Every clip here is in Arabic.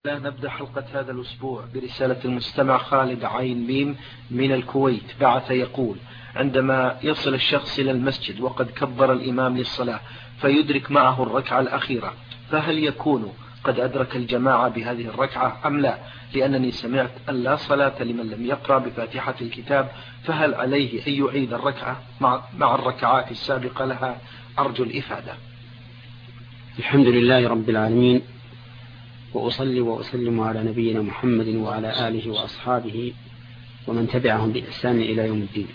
لا نبدأ حلقة هذا الأسبوع برسالة المستمع خالد عين ميم من الكويت. بعث يقول: عندما يصل الشخص إلى المسجد وقد كبر الإمام للصلاة فيدرك معه الركعة الأخيرة، فهل يكون قد أدرك الجماعة بهذه الركعة أم لا؟ لأنني سمعت أن لا صلاة لمن لم يقرأ بفاتحة الكتاب، فهل عليه أن يعيد الركعة مع الركعات السابقة لها؟ أرجو الإفادة. الحمد لله رب العالمين، وأصلي وأسلم على نبينا محمد وعلى آله وأصحابه ومن تبعهم بإحسان إلى يوم الدين.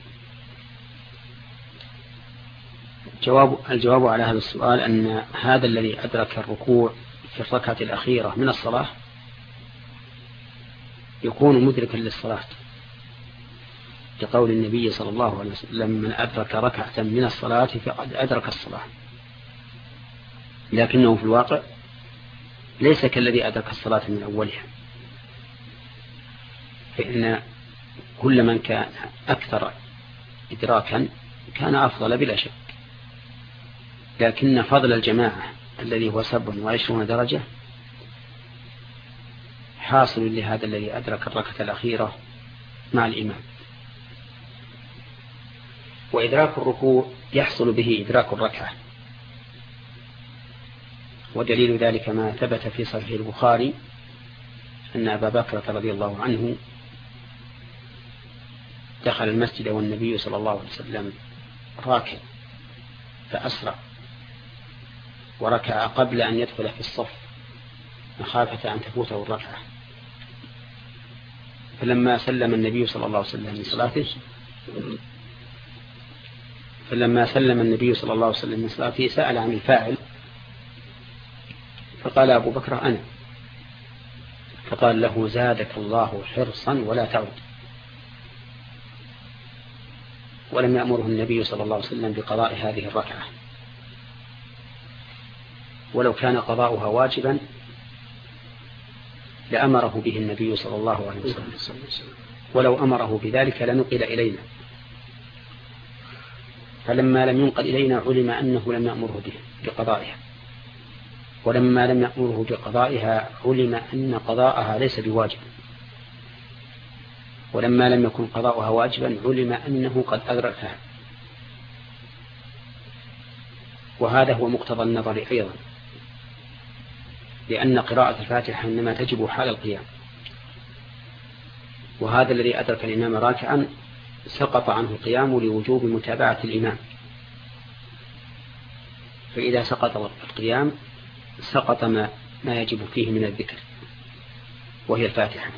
الجواب على هذا السؤال أن هذا الذي أدرك الركوع في الركعة الأخيرة من الصلاة يكون مدركا للصلاة، لقول النبي صلى الله عليه وسلم: من أدرك ركعة من الصلاة فقد أدرك الصلاة. لكنه في الواقع ليس كالذي أدرك الصلاة من أولها، فإن كل من كان أكثر إدراكا كان أفضل بلا شك، لكن فضل الجماعة الذي هو 27 درجة حاصل لهذا الذي أدرك الركعة الأخيرة مع الإمام. وإدراك الركوع يحصل به إدراك الركعة، ودليل ذلك ما ثبت في صحيح البخاري أن أبا بكر رضي الله عنه دخل المسجد والنبي صلى الله عليه وسلم راكع فأسرع وركع قبل أن يدخل في الصف مخافة أن تفوته الركعة، فلما سلم النبي صلى الله عليه وسلم من صلاته سأل عن الفاعل، فقال أبو بكر: أنا. فقال له: زادك الله حرصا ولا تعود. ولم يأمره النبي صلى الله عليه وسلم بقضاء هذه الركعة، ولو كان قضاؤها واجبا لأمره به النبي صلى الله عليه وسلم، ولو أمره بذلك لنقل إلينا، فلما لم ينقل إلينا علم أنه لم يأمره بقضائها، ولما لم يأمره بقضائها علم أن قضاءها ليس بواجب، ولما لم يكن قضاؤها واجبا علم أنه قد أدركها. وهذا هو مقتضى النظر أيضا، لأن قراءة الفاتحة إنما تجب حال القيام، وهذا الذي أدرك الإمام راكعا سقط عنه القيام لوجوب متابعة الإمام، فإذا سقط القيام سقط ما يجب فيه من الذكر وهي الفاتحة.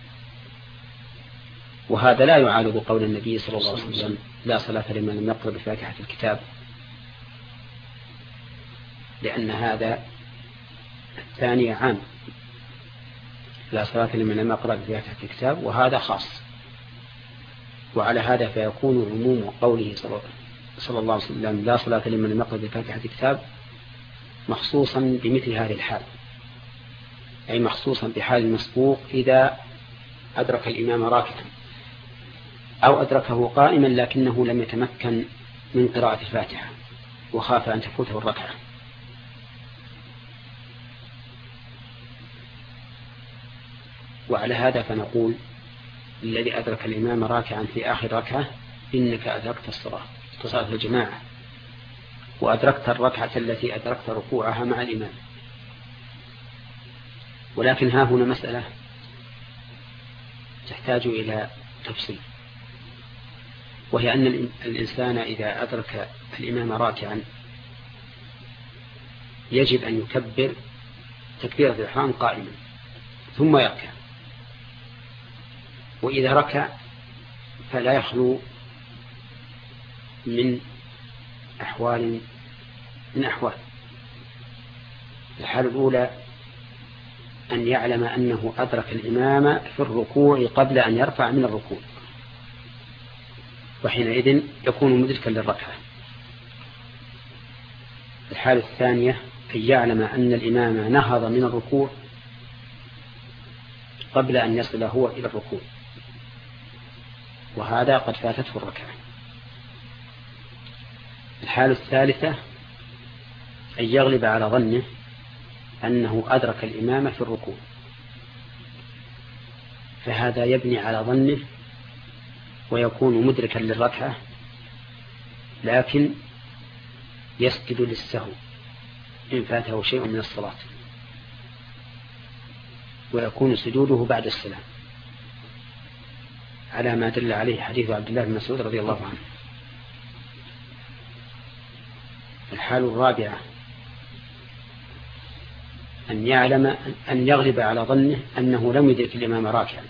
وهذا لا يعارض قول النبي صلى الله عليه وسلم: لا صلاة لمن لم يقرأ بفاتحة الكتاب، لأن هذا الثاني عام، لا صلاة لمن لم يقرأ بفاتحة الكتاب، وهذا خاص. وعلى هذا فيكون عموم قوله صلى الله عليه وسلم: لا صلاة لمن لم يقرأ بفاتحة الكتاب مخصوصا بمثل هذه الحال، أي مخصوصا بحال المسبوق إذا أدرك الإمام راكعا أو أدركه قائما لكنه لم يتمكن من قراءة الفاتحة وخاف أن تفوته الركعة. وعلى هذا فنقول: الذي أدرك الإمام راكعا في آخر ركعة إنك أدركت صلاة الجماعة، وأدركت الركعة التي أدركت ركوعها مع الإمام. ولكن ها هنا مسألة تحتاج إلى تفصيل، وهي أن الإنسان إذا أدرك الإمام راكعا يجب أن يكبر تكبيرة الإحرام قائما ثم يركع، وإذا ركع فلا يخلو من أحوال. الحالة الأولى أن يعلم أنه أدرك الإمام في الركوع قبل أن يرفع من الركوع، وحينئذ يكون مدركا للركعة. الحالة الثانية أن يعلم أن الإمام نهض من الركوع قبل أن يصل هو إلى الركوع، وهذا قد فاتته الركعة. الحالة الثالثة أن يغلب على ظنه أنه أدرك الإمام في الركوع فهذا يبني على ظنه ويكون مدركا للركعة، لكن يسجد للسهو إن فاته شيء من الصلاة، ويكون سجوده بعد السلام على ما دل عليه حديث عبد الله بن مسعود رضي الله عنه. الحال الرابعة أن يعلم أن يغلب على ظنه أنه لم يدرك الإمام راكعا،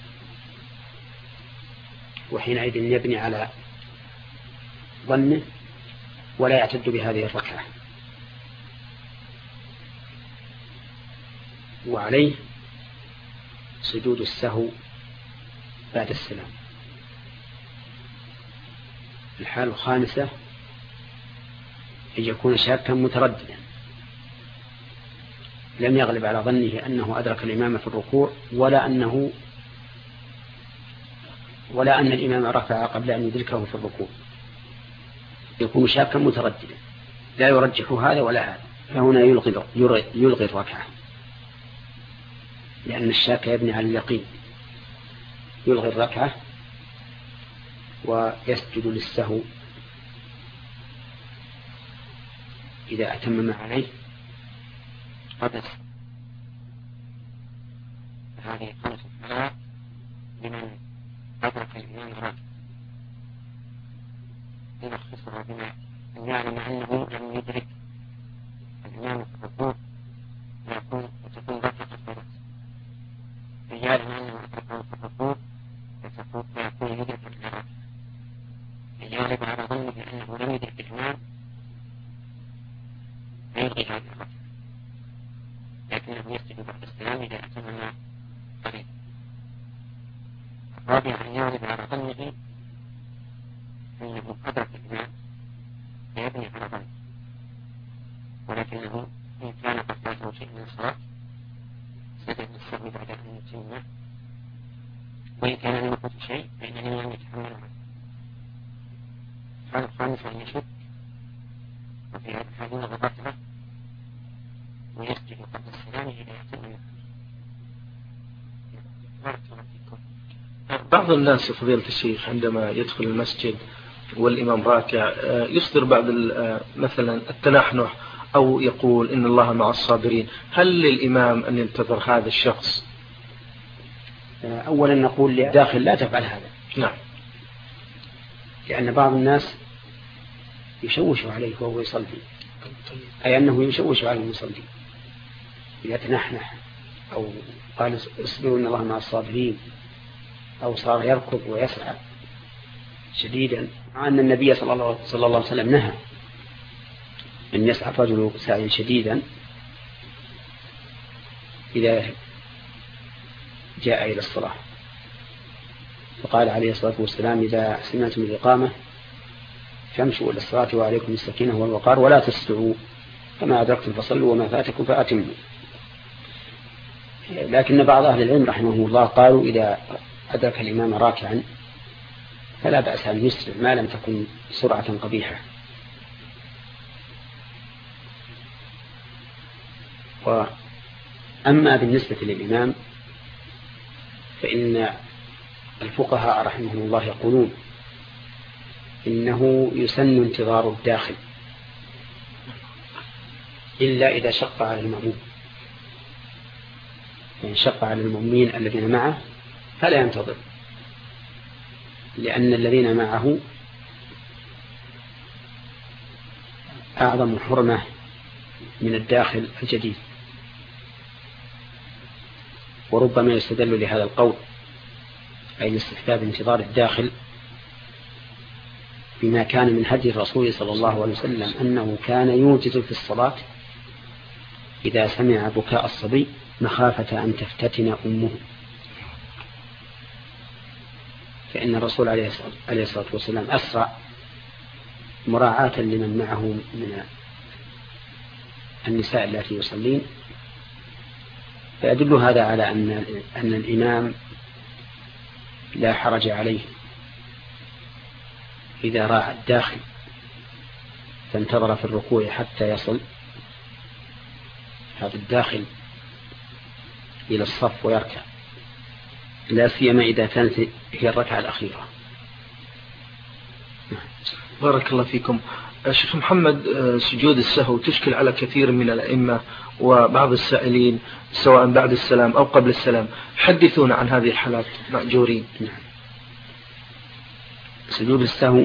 وحينئذ يبني على ظنه ولا يعتد بهذه الركعة، وعليه سجود السهو بعد السلام. الحال الخامسة أن يكون شاكا مترددا، لم يغلب على ظنه أنه أدرك الإمام في الركوع ولا أن الإمام رفع قبل أن يدركه في الركوع، يكون شاكا مترددا لا يرجح هذا ولا هذا، فهنا يلغي الركعة، لأن الشاك يبني على اليقين، يلغي الركعة ويسجد للسهو إذا أتمم عليه قبل. هذه 5 حالات لمن أدرك الإمام راكعا، يلخصها بما أن يعلم أنه لم يدرك الإمام في الركوع وتكون ركعة الفرض، أن يعلم أنه أدركه في الركوع ويكون يدرك الإمام، أن يغلب على ظنه أنه لم يدرك الإمام فيلغي هذه الركعة، لكنه يسجد بعد السلام إذا أتمم قريبا. الرابع أن يغلب على ظنه أنه أدرك الإمام فيبني على ظنه، ولكنه إن كان قد فاته شيء من الصلاة سجد للسهو بعد أن يتم، وإن كان لم يفته شيء فإنه لم يتحمل عنه. الحالة الخامسة أن يشك، وفي هذا الحال يلغي الركعة ويسجد قبل السلام إذا يتم. بعض الناس فضيلة الشيخ عندما يدخل المسجد والإمام راكع يصدر بعض مثلا التنحنح أو يقول إن الله مع الصابرين، هل للإمام أن ينتظر هذا الشخص؟ أولا نقول لداخل لا تفعل هذا. نعم. لأن بعض الناس يشوش عليه وهو يصلي، أي أنه يشوش عليه المصلي، يتنحنح أو قال اصبروا إن الله مع الصابرين، أو صار يركض ويسعى شديدا، مع أن النبي صلى الله عليه وسلم نهى أن يسعى الرجل سعيا شديدا إذا جاء إلى الصلاة، فقال عليه الصلاة والسلام إذا سمعتم الإقامة فامشوا إلى الصلاة وعليكم السكينة والوقار ولا تسرعوا، فما أدركتم فصلوا وما فاتكم فأتموا. لكن بعض أهل العلم رحمه الله قالوا إذا أدرك الإمام راكعا فلا بأس أن يسرع ما لم تكن سرعة قبيحة. وأما بالنسبة للإمام فإن الفقهاء رحمه الله يقولون إنه يسن انتظار الداخل إلا إذا شق على المأموم، يعني شق على المؤمنين الذين معه فلا ينتظر، لأن الذين معه أعظم حرمة من الداخل الجديد. وربما يستدل لهذا القول أي لاستحباب انتظار الداخل بما كان من هدي الرسول صلى الله عليه وسلم أنه كان يوجز في الصلاة إذا سمع بكاء الصبي مخافة أن تفتتن أمه، فإن الرسول عليه الصلاة والسلام أسرع مراعاة لمن معه من النساء التي يصلين، فيدل هذا على أن الإمام لا حرج عليه إذا راعى الداخل فانتظر في الركوع حتى يصل هذا الداخل إلى الصف ويركع، لا سيما إذا كانت هي الركعة الأخيرة. بارك الله فيكم. شيخ محمد، سجود السهو تشكل على كثير من الأئمة وبعض السائلين سواء بعد السلام أو قبل السلام، حدثونا عن هذه الحالات مأجورين. سجود السهو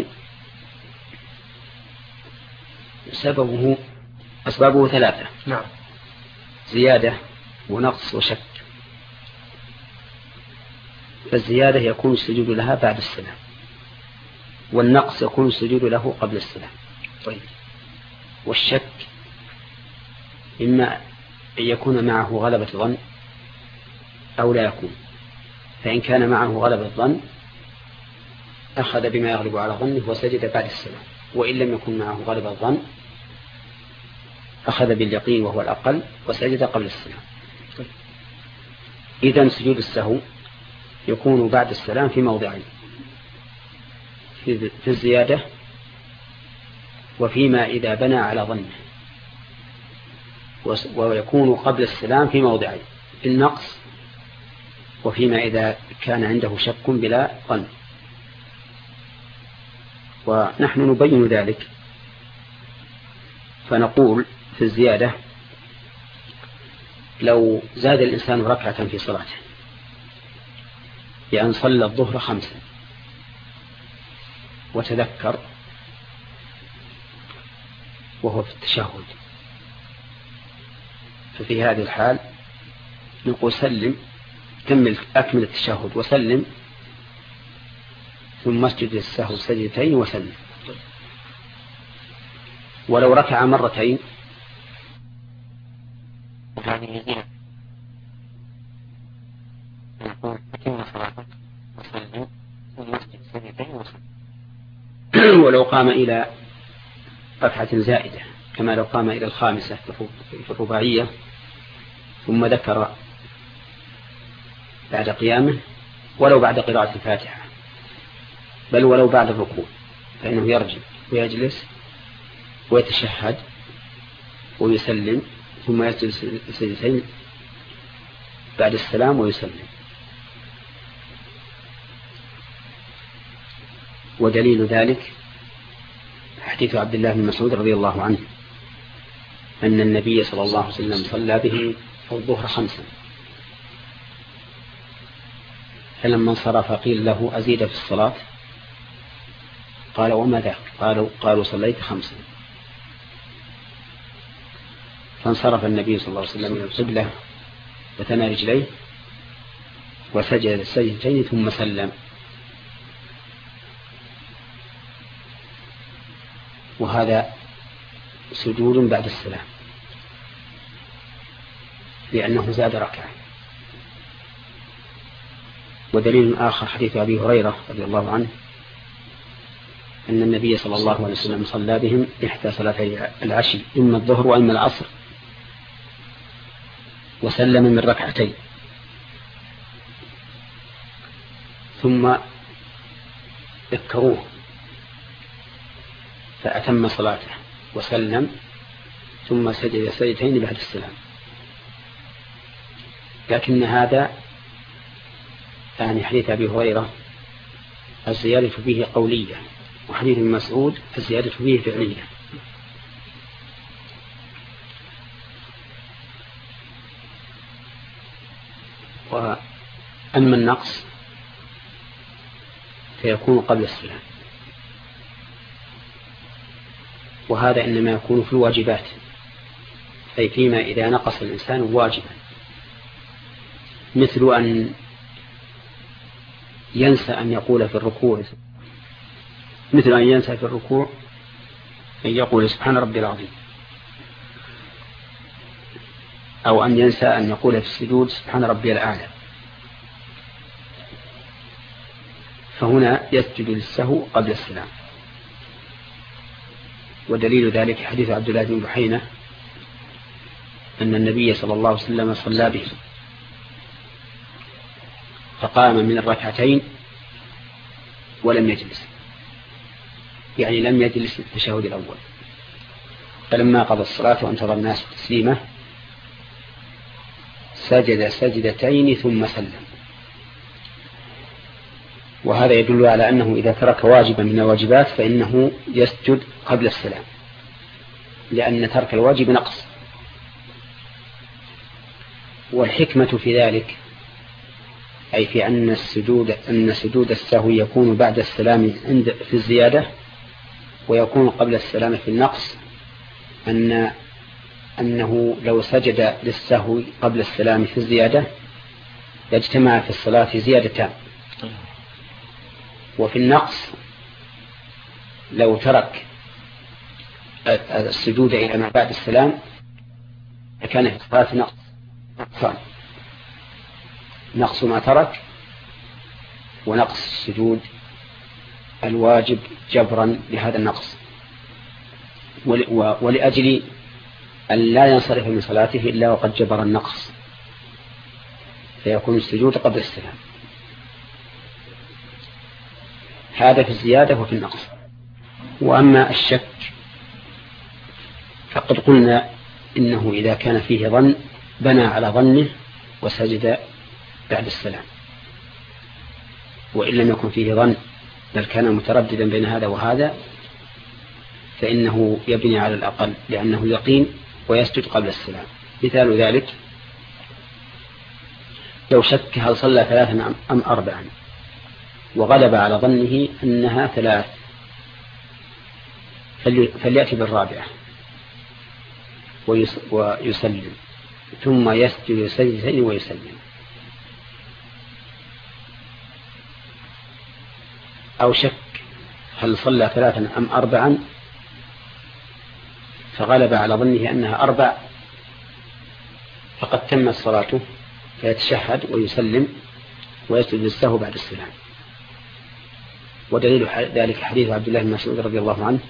أسبابه 3. نعم. زيادة ونقص وشك. فالزيادة يكون السجود لها بعد السلام، والنقص يكون السجود له قبل السلام. طيب. والشك إما أن يكون معه غلبة ظن أو لا يكون، فإن كان معه غلبة ظن أخذ بما يغلب على ظنه وسجد بعد السلام، وإن لم يكن معه غلبة ظن أخذ باليقين وهو الأقل وسجد قبل السلام. إذن سجود السهو يكون بعد السلام في موضعين: في الزيادة وفيما إذا بنى على ظنه، ويكون قبل السلام في موضعين: في النقص وفيما إذا كان عنده شك بلا ظن. ونحن نبين ذلك فنقول في الزيادة: لو زاد الإنسان ركعة في صلاته بأن صلى الظهر 5 وتذكر وهو في التشهد، ففي هذه الحال نقول سلم، أكمل التشهد وسلم، ثم اسجد السهو سجدتين وسلم. ولو ركع مرتين ولو قام إلى ركعة زائدة كما لو قام إلى 5 في الرباعية ثم ذكر بعد قيامه، ولو بعد قراءة الفاتحة، بل ولو بعد الركوع، فإنه يرجع ويجلس ويتشهد ويسلم، ثم يسجد سجدتين بعد السلام ويسلم. ودليل ذلك حديث عبد الله بن مسعود رضي الله عنه أن النبي صلى الله عليه وسلم صلى به الظهر 5، فلما انصرف قيل له: أزيد في الصلاة؟ قال: وما ذاك؟ قالوا: صليت 5. فانصرف النبي صلى الله عليه وسلم من القبلة وثنى رجليه وسجد السجدتين ثم سلم. وهذا سجود بعد السلام لأنه زاد ركعة. ودليل آخر حديث أبي هريرة رضي الله عنه أن النبي صلى الله عليه وسلم صلى بهم إحدى صلاتي العشي، إما الظهر وإما العصر، وسلم من ركعتين، ثم ذكروه فأتم صلاته وسلم ثم سجد سجدتين بعد السلام. لكن هذا يعني حديث أبي هريرة الزيادة فيه قولية، وحديث ابن مسعود الزيادة فيه فعلية. وأما النقص فيكون قبل السلام، وهذا إنما يكون في الواجبات، أي فيما إذا نقص الإنسان واجبا، مثل أن ينسى أن يقول في الركوع، أن يقول سبحان ربي العظيم، أو أن ينسى أن يقول في السجود سبحان ربي الأعلى، فهنا يسجد للسهو قبل السلام. ودليل ذلك حديث عبد الله بن بحينة أن النبي صلى الله عليه وسلم صلى به فقام من الركعتين ولم يجلس، يعني لم يجلس التشهد الأول، فلما قضى الصلاة وانتظر الناس تسليمه سجد سجدتين ثم سلم، وهذا يدل على أنه إذا ترك واجبا من الواجبات فإنه يسجد قبل السلام، لأن ترك الواجب نقص. والحكمة في ذلك أي في أن سجود السهو يكون بعد السلام في الزيادة ويكون قبل السلام في النقص، أنه لو سجد للسهو قبل السلام في الزيادة لاجتمع في الصلاة زيادتان، وفي النقص لو ترك السجود إلى ما بعد السلام فكان في الصلاة نقص ما ترك ونقص السجود الواجب جبرا لهذا النقص، ولأجل أن لا ينصرف من صلاته إلا وقد جبر النقص فيكون السجود قبل السلام. هذا في الزيادة وفي النقص. وأما الشك فقد قلنا إنه إذا كان فيه ظن بنى على ظنه وسجد بعد السلام، وإن لم يكن فيه ظن بل كان مترددا بين هذا وهذا فإنه يبني على الأقل لأنه يقين ويسجد قبل السلام. مثال ذلك لو شك هل صلى 3 أم 4 وغلب على ظنه أنها 3 فليأتي بالرابعة ويسلم ثم يسجد سجدتين ويسلم. أو شك هل صلى 3 أم 4 فغلب على ظنه أنها 4 فقد تمت صلاته فيتشهد ويسلم ويسجد للسهو بعد السلام. ودليل ذلك حديث عبد الله بن مسعود رضي الله عنه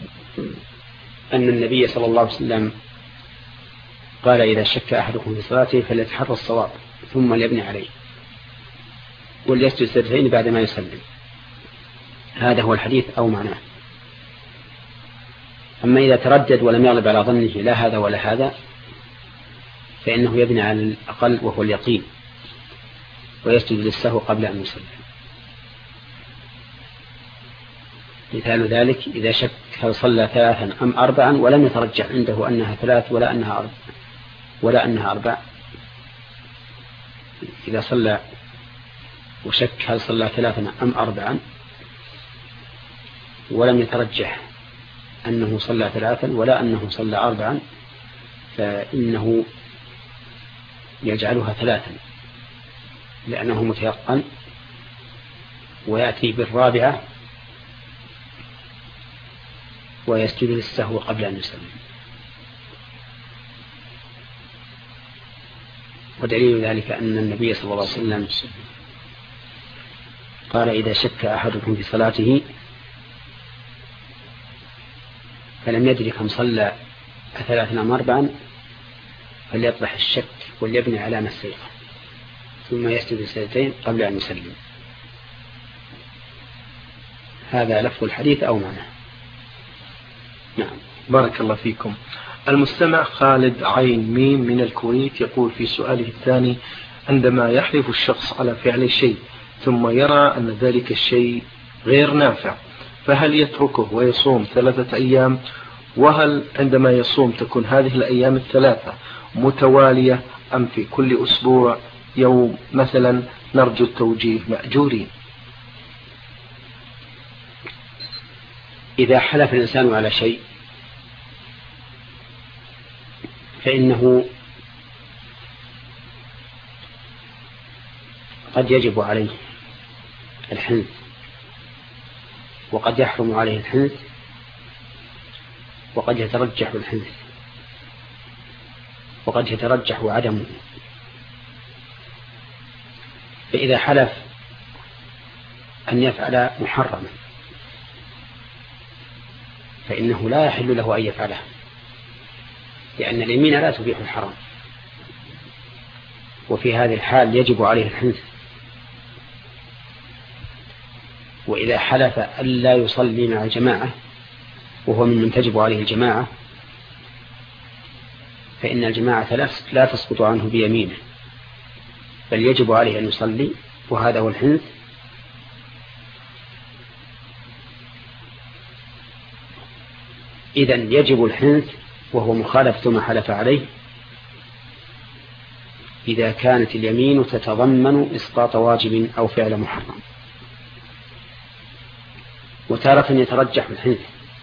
أن النبي صلى الله عليه وسلم قال إذا شك أحدكم في صلاته فليتحرى الصواب ثم ليبني عليه وليسجد سجدتين بعد ما يسلم. هذا هو الحديث أو معناه. أما إذا تردد ولم يغلب على ظنه لا هذا ولا هذا فإنه يبني على الأقل وهو اليقين ويسجد للسهو قبل أن يسلم. مثال ذلك إذا شك هل صلى 3 أم 4 ولم يترجح عنده أنها 3 ولا أنها 4 إذا صلى وشك هل صلى 3 أم 4 ولم يترجح أنه صلى 3 ولا أنه صلى 4 فإنه يجعلها 3 لأنه متيقن ويأتي بالرابعة ويسجد للسهو قبل أن يسلم. ودليل ذلك أن النبي صلى الله عليه وسلم قال إذا شك أحدكم في صلاته فلم يدرك كم صلى 3 أم 4 فليطرح الشك وليبني على ما استيقن ثم يسجد سجدتين قبل أن يسلم. هذا لفظ الحديث أو معناه. نعم. بارك الله فيكم. المستمع خالد عين ميم من الكويت يقول في سؤاله الثاني عندما يحلف الشخص على فعل شيء ثم يرى أن ذلك الشيء غير نافع فهل يتركه ويصوم 3 أيام؟ وهل عندما يصوم تكون هذه الأيام 3 متوالية أم في كل أسبوع يوم مثلا؟ نرجو التوجيه مأجورين. إذا حلف الإنسان على شيء فإنه قد يجب عليه الحنث وقد يحرم عليه الحنث وقد يترجح الحنث وقد يترجح عدمه. فإذا حلف أن يفعل محرما فإنه لا يحل له أن يفعله لأن اليمين لا تبيح الحرام، وفي هذه الحال يجب عليه الحنث. وإذا حلف ألا يصلي مع الجماعة وهو ممن تجب عليه الجماعة فإن الجماعة لا تسقط عنه بيمينه بل يجب عليه أن يصلي، وهذا هو الحنث إذن يجب الحنث وهو مخالفة ما حلف عليه إذا كانت اليمين تتضمن إسقاط واجب أو فعل محرم. وتارة يترجح الحنث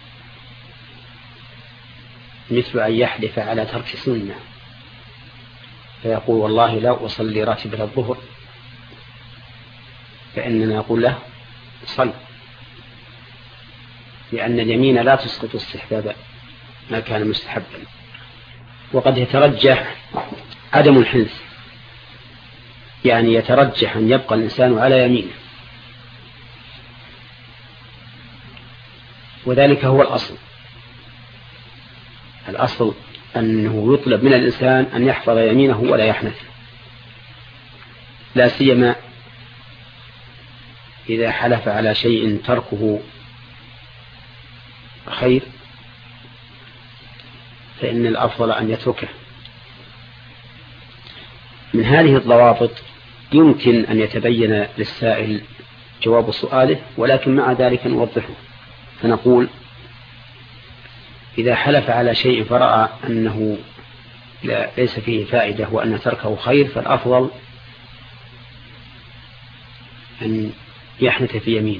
مثل أن يحلف على ترك سنة فيقول والله لا أصلي راتبة الظهر، فإننا نقول له صل، لأن اليمين لا تسقط استحباب ما كان مستحبا. وقد يترجح عدم الحنث، يعني يترجح أن يبقى الإنسان على يمينه، وذلك هو الأصل أنه يطلب من الإنسان أن يحفظ يمينه ولا يحنث، لا سيما إذا حلف على شيء تركه خير فإن الأفضل أن يتركه. من هذه الضوابط يمكن أن يتبين للسائل جواب سؤاله، ولكن مع ذلك نوضحه فنقول إذا حلف على شيء فرأى أنه ليس فيه فائدة وأن تركه خير فالأفضل أن يحنث في يمينه،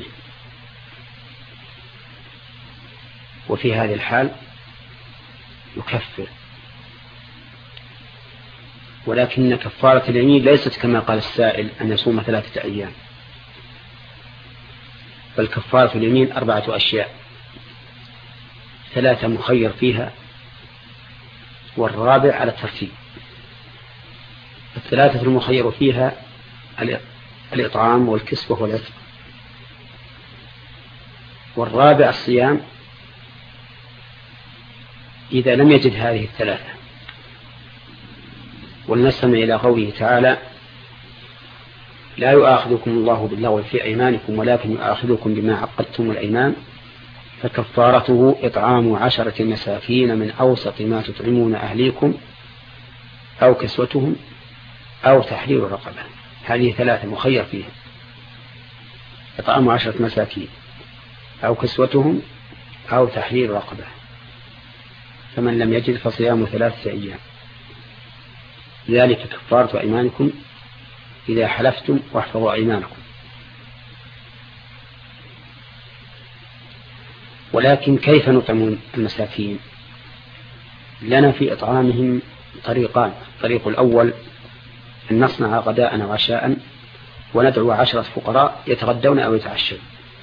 وفي هذه الحال يكفر. ولكن كفارة اليمين ليست كما قال السائل أن يصوم 3 أيام، بل كفارة اليمين 4 أشياء، 3 مخير فيها والرابع على الترتيب. 3 المخير فيها الإطعام والكسوة والعتق، والرابع الصيام إذا لم يجد هذه 3. ولنستمع إلى قوله تعالى لا يؤاخذكم الله باللغو في أيمانكم ولكن يؤاخذكم بما عقدتم الأيمان فكفارته إطعام 10 مساكين من أوسط ما تطعمون أهليكم أو كسوتهم أو تحرير رقبة. هذه 3 مخير فيها، إطعام 10 مساكين أو كسوتهم أو تحرير رقبة، فمن لم يجد فصيام 3 أيام، ذلك كفارة أيمانكم إذا حلفتم واحفظوا أيمانكم. ولكن كيف نطعم المساكين؟ لنا في إطعامهم طريقان. الطريق الأول أن نصنع غداء وعشاء وندعو 10 فقراء يتغدون أو يتعشون.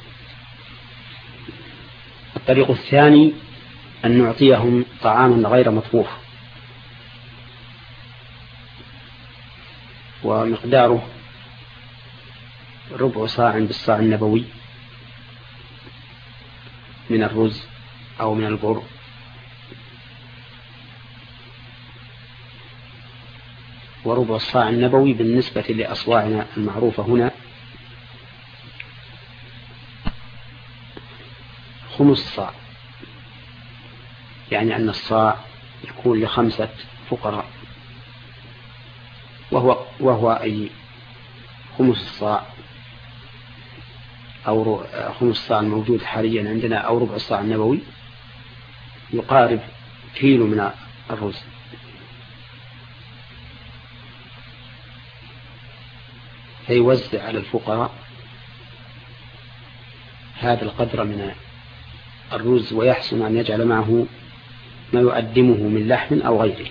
الطريق الثاني أن نعطيهم طعاما غير مطبوخ ومقداره ربع صاع بالصاع النبوي من الرز أو من البر، وربع الصاع النبوي بالنسبة لأصواعنا المعروفة هنا 5 صاع، يعني أن الصاع يكون ل5 فقراء، وهو أي 5 الصاع أو 5 صاع الموجود حاليا عندنا أو ربع الصاع النبوي يقارب كيلو من الرز. فيوزع على الفقراء هذا القدر من الرز، ويحسن أن يجعل معه ما يقدمه من لحم أو غيره.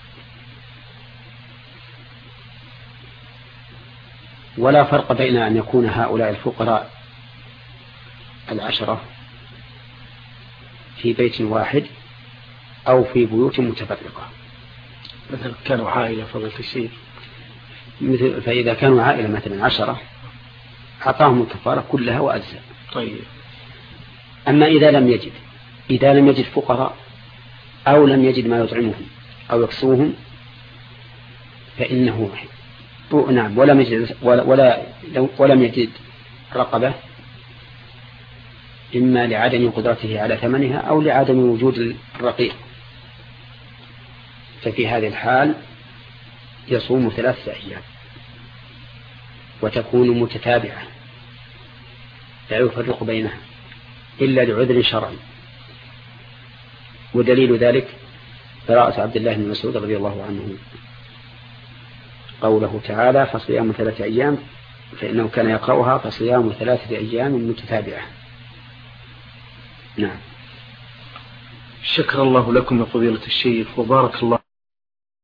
ولا فرق بين أن يكون هؤلاء الفقراء 10 في بيت واحد أو في بيوت متفرقة. مثلا كانوا عائلة فضلت الشيء، فإذا كانوا عائلة مثلا 10 أعطاهم الكفارة كلها وأجزاء. طيب. أما إذا لم يجد فقراء أو لم يجد ما يطعمهم أو يكسوهم فإنه نعم ولم يجد رقبة، إما لعدم قدرته على ثمنها أو لعدم وجود الرقيق، ففي هذه الحال يصوم 3 أيام وتكون متتابعة لا يفرق بينها إلا لعذر شرعي. ودليل ذلك قراءة عبد الله بن مسعود رضي الله عنه قوله تعالى فصيام 3 أيام، فإنه كان يقرأها فصيام 3 أيام متتابعة. نعم. شكر الله لكم يا فضيلة الشيخ وبارك الله